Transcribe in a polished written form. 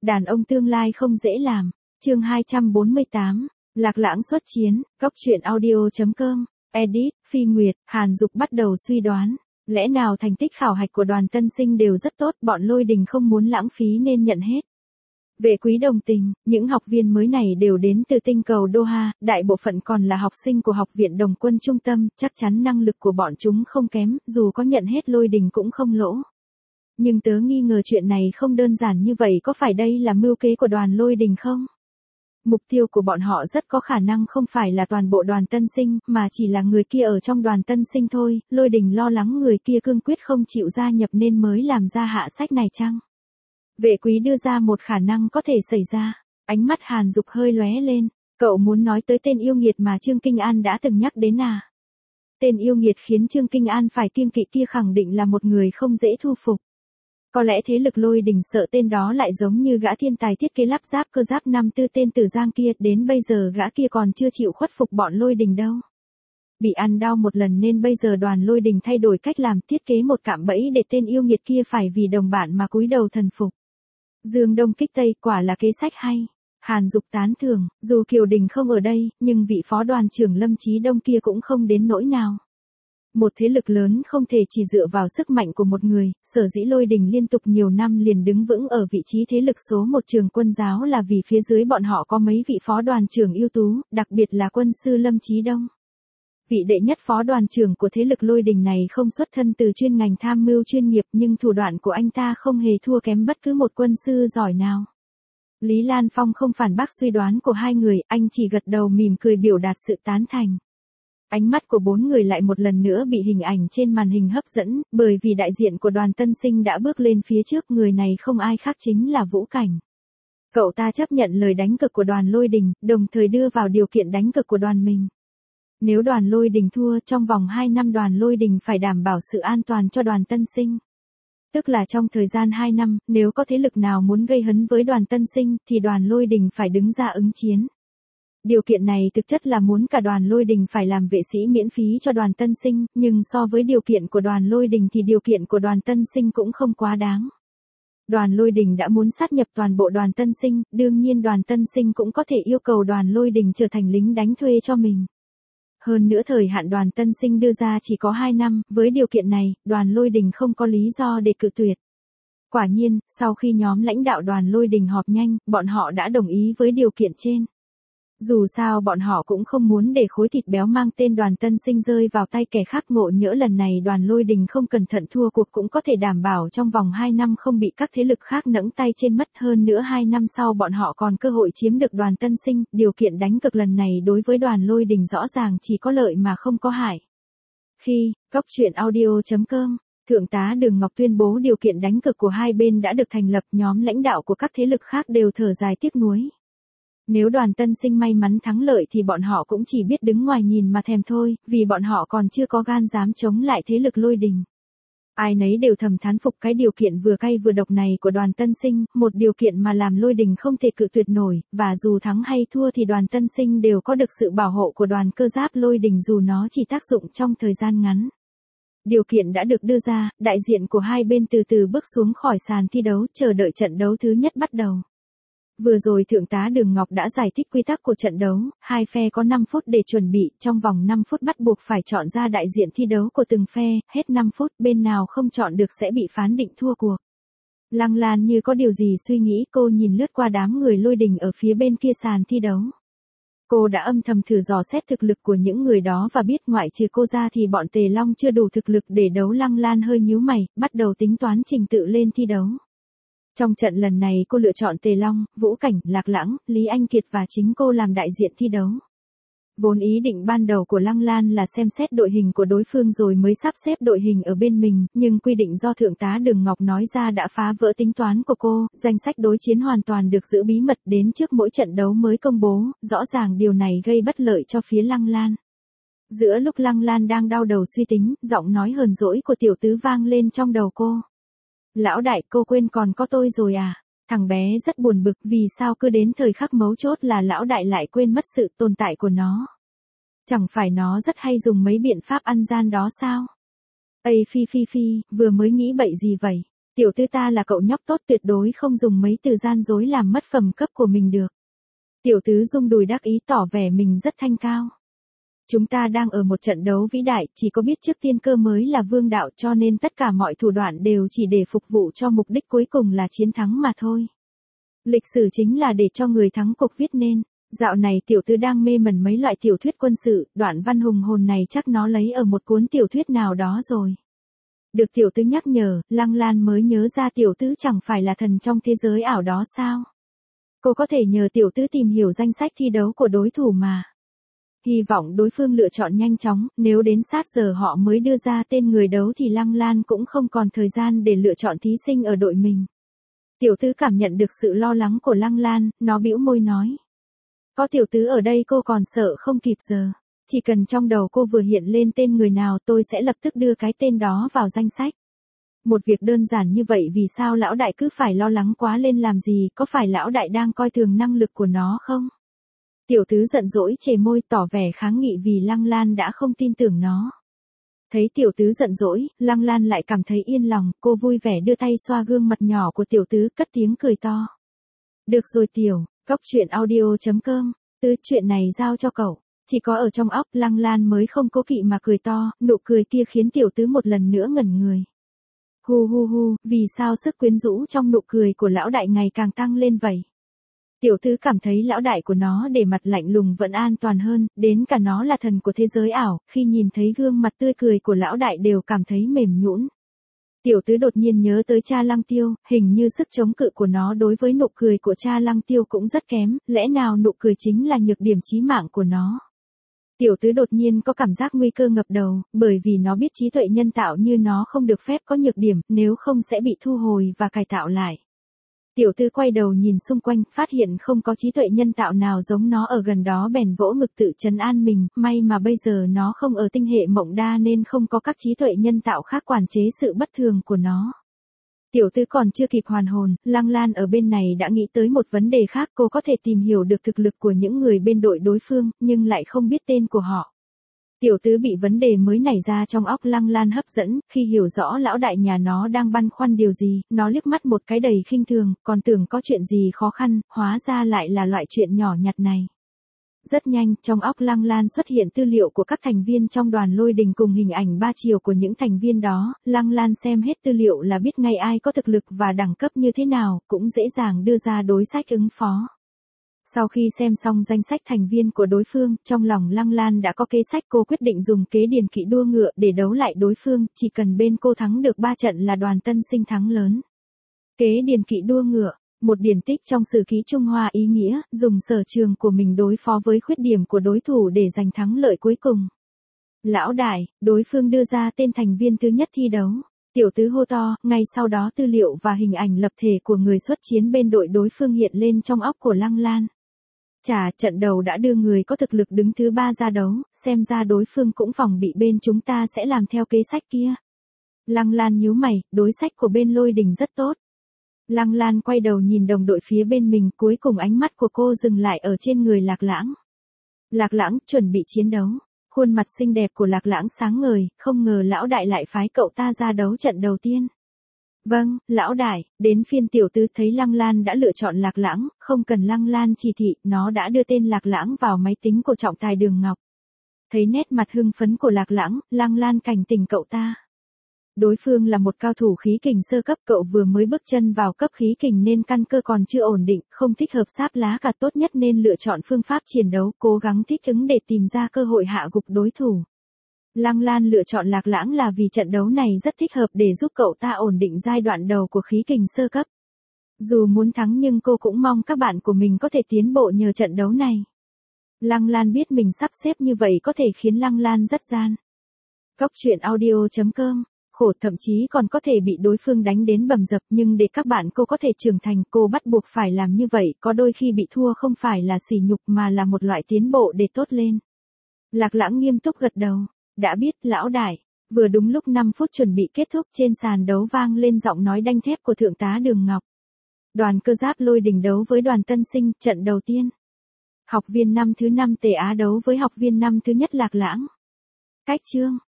Đàn ông tương lai không dễ làm. Chương 248. Lạc Lãng xuất chiến. Cóc truyện audio.com. Edit. Phi Nguyệt. Hàn Dục bắt đầu suy đoán. Lẽ nào thành tích khảo hạch của Đoàn Tân Sinh đều rất tốt, bọn Lôi Đình không muốn lãng phí nên nhận hết. Vệ Quý đồng tình, những học viên mới này đều đến từ tinh cầu Doha, đại bộ phận còn là học sinh của học viện Đồng quân trung tâm, chắc chắn năng lực của bọn chúng không kém, dù có nhận hết Lôi Đình cũng không lỗ. Nhưng tớ nghi ngờ chuyện này không đơn giản như vậy, có phải đây là mưu kế của đoàn Lôi Đình không? Mục tiêu của bọn họ rất có khả năng không phải là toàn bộ Đoàn Tân Sinh, mà chỉ là người kia ở trong Đoàn Tân Sinh thôi. Lôi Đình lo lắng người kia cương quyết không chịu gia nhập nên mới làm ra hạ sách này chăng? Vệ Quý đưa ra một khả năng có thể xảy ra. Ánh mắt Hàn Dục hơi lóe lên. Cậu muốn nói tới tên yêu nghiệt mà Trương Kinh An đã từng nhắc đến à? Tên yêu nghiệt khiến Trương Kinh An phải kiêng kỵ kia khẳng định là một người không dễ thu phục. Có lẽ thế lực Lôi Đình sợ tên đó lại giống như gã thiên tài thiết kế lắp ráp cơ giáp năm tư tên Tử Giang kia, đến bây giờ gã kia còn chưa chịu khuất phục bọn Lôi Đình đâu. Bị ăn đau một lần nên bây giờ đoàn Lôi Đình thay đổi cách làm, thiết kế một cạm bẫy để tên yêu nghiệt kia phải vì đồng bạn mà cúi đầu thần phục. Dương Đông kích Tây, quả là kế sách hay. Hàn Dục tán thưởng, dù Kiều Đình không ở đây, nhưng vị phó đoàn trưởng Lâm Chí Đông kia cũng không đến nỗi nào. Một thế lực lớn không thể chỉ dựa vào sức mạnh của một người, sở dĩ Lôi Đình liên tục nhiều năm liền đứng vững ở vị trí thế lực số một trường quân giáo là vì phía dưới bọn họ có mấy vị phó đoàn trưởng ưu tú, đặc biệt là quân sư Lâm Chí Đông. Vị đệ nhất phó đoàn trưởng của thế lực Lôi Đình này không xuất thân từ chuyên ngành tham mưu chuyên nghiệp, nhưng thủ đoạn của anh ta không hề thua kém bất cứ một quân sư giỏi nào. Lý Lan Phong không phản bác suy đoán của hai người, anh chỉ gật đầu mỉm cười biểu đạt sự tán thành. Ánh mắt của bốn người lại một lần nữa bị hình ảnh trên màn hình hấp dẫn, bởi vì đại diện của Đoàn Tân Sinh đã bước lên phía trước, người này không ai khác chính là Vũ Cảnh. Cậu ta chấp nhận lời đánh cược của đoàn Lôi Đình, đồng thời đưa vào điều kiện đánh cược của đoàn mình. Nếu đoàn Lôi Đình thua, trong vòng 2 năm đoàn Lôi Đình phải đảm bảo sự an toàn cho Đoàn Tân Sinh. Tức là trong thời gian 2 năm, nếu có thế lực nào muốn gây hấn với Đoàn Tân Sinh, thì đoàn Lôi Đình phải đứng ra ứng chiến. Điều kiện này thực chất là muốn cả đoàn Lôi Đình phải làm vệ sĩ miễn phí cho Đoàn Tân Sinh, nhưng so với điều kiện của đoàn Lôi Đình thì điều kiện của Đoàn Tân Sinh cũng không quá đáng. Đoàn Lôi Đình đã muốn sát nhập toàn bộ Đoàn Tân Sinh, đương nhiên Đoàn Tân Sinh cũng có thể yêu cầu đoàn Lôi Đình trở thành lính đánh thuê cho mình. Hơn nữa thời hạn Đoàn Tân Sinh đưa ra chỉ có 2 năm, với điều kiện này, đoàn Lôi Đình không có lý do để cự tuyệt. Quả nhiên, sau khi nhóm lãnh đạo đoàn Lôi Đình họp nhanh, bọn họ đã đồng ý với điều kiện trên. Dù sao bọn họ cũng không muốn để khối thịt béo mang tên Đoàn Tân Sinh rơi vào tay kẻ khác, ngộ nhỡ lần này đoàn Lôi Đình không cẩn thận thua cuộc cũng có thể đảm bảo trong vòng 2 năm không bị các thế lực khác nẫng tay trên mất, hơn nữa 2 năm sau bọn họ còn cơ hội chiếm được Đoàn Tân Sinh, điều kiện đánh cược lần này đối với đoàn Lôi Đình rõ ràng chỉ có lợi mà không có hại. Khi, Cóc truyện audio.com, Thượng tá Đường Ngọc tuyên bố điều kiện đánh cược của hai bên đã được thành lập, nhóm lãnh đạo của các thế lực khác đều thở dài tiếc nuối. Nếu Đoàn Tân Sinh may mắn thắng lợi thì bọn họ cũng chỉ biết đứng ngoài nhìn mà thèm thôi, vì bọn họ còn chưa có gan dám chống lại thế lực Lôi Đình. Ai nấy đều thầm thán phục cái điều kiện vừa cay vừa độc này của Đoàn Tân Sinh, một điều kiện mà làm Lôi Đình không thể cự tuyệt nổi, và dù thắng hay thua thì Đoàn Tân Sinh đều có được sự bảo hộ của đoàn cơ giáp Lôi Đình dù nó chỉ tác dụng trong thời gian ngắn. Điều kiện đã được đưa ra, đại diện của hai bên từ từ bước xuống khỏi sàn thi đấu, chờ đợi trận đấu thứ nhất bắt đầu. Vừa rồi Thượng tá Đường Ngọc đã giải thích quy tắc của trận đấu, hai phe có 5 phút để chuẩn bị, trong vòng 5 phút bắt buộc phải chọn ra đại diện thi đấu của từng phe, hết 5 phút bên nào không chọn được sẽ bị phán định thua cuộc. Lăng Lan như có điều gì suy nghĩ, cô nhìn lướt qua đám người Lôi Đình ở phía bên kia sàn thi đấu. Cô đã âm thầm thử dò xét thực lực của những người đó và biết ngoại trừ cô ra thì bọn Tề Long chưa đủ thực lực để đấu. Lăng Lan hơi nhíu mày, bắt đầu tính toán trình tự lên thi đấu. Trong trận lần này cô lựa chọn Tề Long, Vũ Cảnh, Lạc Lãng, Lý Anh Kiệt và chính cô làm đại diện thi đấu. Vốn ý định ban đầu của Lăng Lan là xem xét đội hình của đối phương rồi mới sắp xếp đội hình ở bên mình, nhưng quy định do Thượng tá Đường Ngọc nói ra đã phá vỡ tính toán của cô, danh sách đối chiến hoàn toàn được giữ bí mật đến trước mỗi trận đấu mới công bố, rõ ràng điều này gây bất lợi cho phía Lăng Lan. Giữa lúc Lăng Lan đang đau đầu suy tính, giọng nói hờn dỗi của tiểu tứ vang lên trong đầu cô. Lão đại, cô quên còn có tôi rồi à? Thằng bé rất buồn bực vì sao cứ đến thời khắc mấu chốt là lão đại lại quên mất sự tồn tại của nó. Chẳng phải nó rất hay dùng mấy biện pháp ăn gian đó sao? Ây phi, vừa mới nghĩ bậy gì vậy? Tiểu tư ta là cậu nhóc tốt, tuyệt đối không dùng mấy từ gian dối làm mất phẩm cấp của mình được. Tiểu tứ rung đùi đắc ý tỏ vẻ mình rất thanh cao. Chúng ta đang ở một trận đấu vĩ đại, chỉ có biết trước tiên cơ mới là vương đạo, cho nên tất cả mọi thủ đoạn đều chỉ để phục vụ cho mục đích cuối cùng là chiến thắng mà thôi. Lịch sử chính là để cho người thắng cuộc viết nên. Dạo này tiểu tứ đang mê mẩn mấy loại tiểu thuyết quân sự, đoạn văn hùng hồn này chắc nó lấy ở một cuốn tiểu thuyết nào đó rồi. Được tiểu tứ nhắc nhở, Lăng Lan mới nhớ ra tiểu tứ chẳng phải là thần trong thế giới ảo đó sao? Cô có thể nhờ tiểu tứ tìm hiểu danh sách thi đấu của đối thủ mà. Hy vọng đối phương lựa chọn nhanh chóng, nếu đến sát giờ họ mới đưa ra tên người đấu thì Lăng Lan cũng không còn thời gian để lựa chọn thí sinh ở đội mình. Tiểu tứ cảm nhận được sự lo lắng của Lăng Lan, nó bĩu môi nói. Có tiểu tứ ở đây cô còn sợ không kịp giờ. Chỉ cần trong đầu cô vừa hiện lên tên người nào tôi sẽ lập tức đưa cái tên đó vào danh sách. Một việc đơn giản như vậy vì sao lão đại cứ phải lo lắng quá lên làm gì, có phải lão đại đang coi thường năng lực của nó không? Tiểu tứ giận dỗi chề môi tỏ vẻ kháng nghị vì Lăng Lan đã không tin tưởng nó. Thấy tiểu tứ giận dỗi, Lăng Lan lại cảm thấy yên lòng, cô vui vẻ đưa tay xoa gương mặt nhỏ của tiểu tứ cất tiếng cười to. Được rồi tiểu, Goctruyện.audio.com, tứ chuyện này giao cho cậu. Chỉ có ở trong óc Lăng Lan mới không cố kỵ mà cười to, nụ cười kia khiến tiểu tứ một lần nữa ngẩn người. Hu hu hu, vì sao sức quyến rũ trong nụ cười của lão đại ngày càng tăng lên vậy? Tiểu tứ cảm thấy lão đại của nó để mặt lạnh lùng vẫn an toàn hơn, đến cả nó là thần của thế giới ảo, khi nhìn thấy gương mặt tươi cười của lão đại đều cảm thấy mềm nhũn. Tiểu tứ đột nhiên nhớ tới cha Lăng Tiêu, hình như sức chống cự của nó đối với nụ cười của cha Lăng Tiêu cũng rất kém, lẽ nào nụ cười chính là nhược điểm chí mạng của nó? Tiểu tứ đột nhiên có cảm giác nguy cơ ngập đầu, bởi vì nó biết trí tuệ nhân tạo như nó không được phép có nhược điểm, nếu không sẽ bị thu hồi và cải tạo lại. Tiểu tứ quay đầu nhìn xung quanh, phát hiện không có trí tuệ nhân tạo nào giống nó ở gần đó bèn vỗ ngực tự trấn an mình, may mà bây giờ nó không ở tinh hệ mộng đa nên không có các trí tuệ nhân tạo khác quản chế sự bất thường của nó. Tiểu tứ còn chưa kịp hoàn hồn, Lăng Lan ở bên này đã nghĩ tới một vấn đề khác, cô có thể tìm hiểu được thực lực của những người bên đội đối phương, nhưng lại không biết tên của họ. Tiểu tứ bị vấn đề mới nảy ra trong óc Lăng Lan hấp dẫn, khi hiểu rõ lão đại nhà nó đang băn khoăn điều gì, nó liếc mắt một cái đầy khinh thường, còn tưởng có chuyện gì khó khăn, hóa ra lại là loại chuyện nhỏ nhặt này. Rất nhanh, trong óc Lăng Lan xuất hiện tư liệu của các thành viên trong đoàn lôi đình cùng hình ảnh 3 chiều của những thành viên đó, Lăng Lan xem hết tư liệu là biết ngay ai có thực lực và đẳng cấp như thế nào, cũng dễ dàng đưa ra đối sách ứng phó. Sau khi xem xong danh sách thành viên của đối phương, trong lòng Lăng Lan đã có kế sách, cô quyết định dùng kế điền kỵ đua ngựa để đấu lại đối phương, chỉ cần bên cô thắng được 3 trận là đoàn tân sinh thắng lớn. Kế điền kỵ đua ngựa, một điển tích trong sử ký Trung Hoa ý nghĩa, dùng sở trường của mình đối phó với khuyết điểm của đối thủ để giành thắng lợi cuối cùng. Lão đại, đối phương đưa ra tên thành viên thứ nhất thi đấu. Tiểu tứ hô to, ngay sau đó tư liệu và hình ảnh lập thể của người xuất chiến bên đội đối phương hiện lên trong óc của Lăng Lan. Chà, trận đầu đã đưa người có thực lực đứng thứ 3 ra đấu, xem ra đối phương cũng phòng bị bên chúng ta sẽ làm theo kế sách kia. Lăng Lan nhíu mày, đối sách của bên lôi đình rất tốt. Lăng Lan quay đầu nhìn đồng đội phía bên mình, cuối cùng ánh mắt của cô dừng lại ở trên người Lạc Lãng. Lạc Lãng chuẩn bị chiến đấu. Khuôn mặt xinh đẹp của Lạc Lãng sáng ngời, không ngờ lão đại lại phái cậu ta ra đấu trận đầu tiên. Vâng, lão đại, đến phiên tiểu tứ thấy Lăng Lan đã lựa chọn Lạc Lãng, không cần Lăng Lan chỉ thị, nó đã đưa tên Lạc Lãng vào máy tính của trọng tài Đường Ngọc. Thấy nét mặt hưng phấn của Lạc Lãng, Lăng Lan cảnh tỉnh cậu ta. Đối phương là một cao thủ khí kình sơ cấp, cậu vừa mới bước chân vào cấp khí kình nên căn cơ còn chưa ổn định, không thích hợp sáp lá cả, tốt nhất nên lựa chọn phương pháp chiến đấu, cố gắng thích ứng để tìm ra cơ hội hạ gục đối thủ. Lăng Lan lựa chọn Lạc Lãng là vì trận đấu này rất thích hợp để giúp cậu ta ổn định giai đoạn đầu của khí kình sơ cấp. Dù muốn thắng nhưng cô cũng mong các bạn của mình có thể tiến bộ nhờ trận đấu này. Lăng Lan biết mình sắp xếp như vậy có thể khiến Lăng Lan rất gian. Goctruyện.audio.com, khổ, thậm chí còn có thể bị đối phương đánh đến bầm dập, nhưng để các bạn cô có thể trưởng thành, cô bắt buộc phải làm như vậy, có đôi khi bị thua không phải là sỉ nhục mà là một loại tiến bộ để tốt lên. Lạc Lãng nghiêm túc gật đầu. Đã biết, lão đại. Vừa đúng lúc 5 phút chuẩn bị kết thúc, trên sàn đấu vang lên giọng nói đanh thép của thượng tá Đường Ngọc. Đoàn cơ giáp lôi đình đấu với đoàn tân sinh, trận đầu tiên. Học viên năm thứ 5 Tề Á đấu với học viên năm thứ nhất Lạc Lãng. Cách chương.